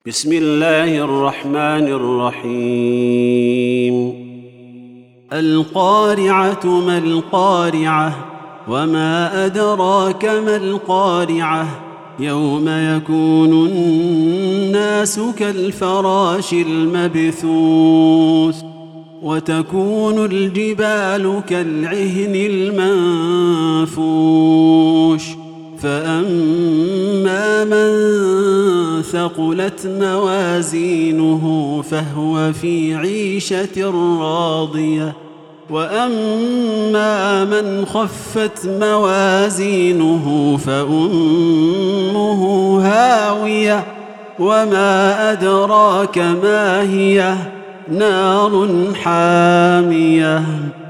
بسم الله الرحمن الرحيم. القارعة ما القارعة وما أدراك ما القارعة يوم يكون الناس كالفراش المبثوث وتكون الجبال كالعهن المنفوش فأما من ثقلت موازينه فهو في عيشة راضية وأما من خفت موازينه فأمه هاوية وما أدراك ما هي نار حامية.